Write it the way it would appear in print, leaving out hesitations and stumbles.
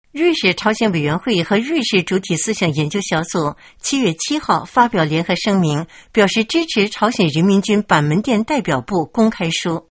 瑞士朝鲜委员会和瑞士主体思想研究小组7月7号发表联合声明，表示支持朝鲜人民军板门店代表部公开书。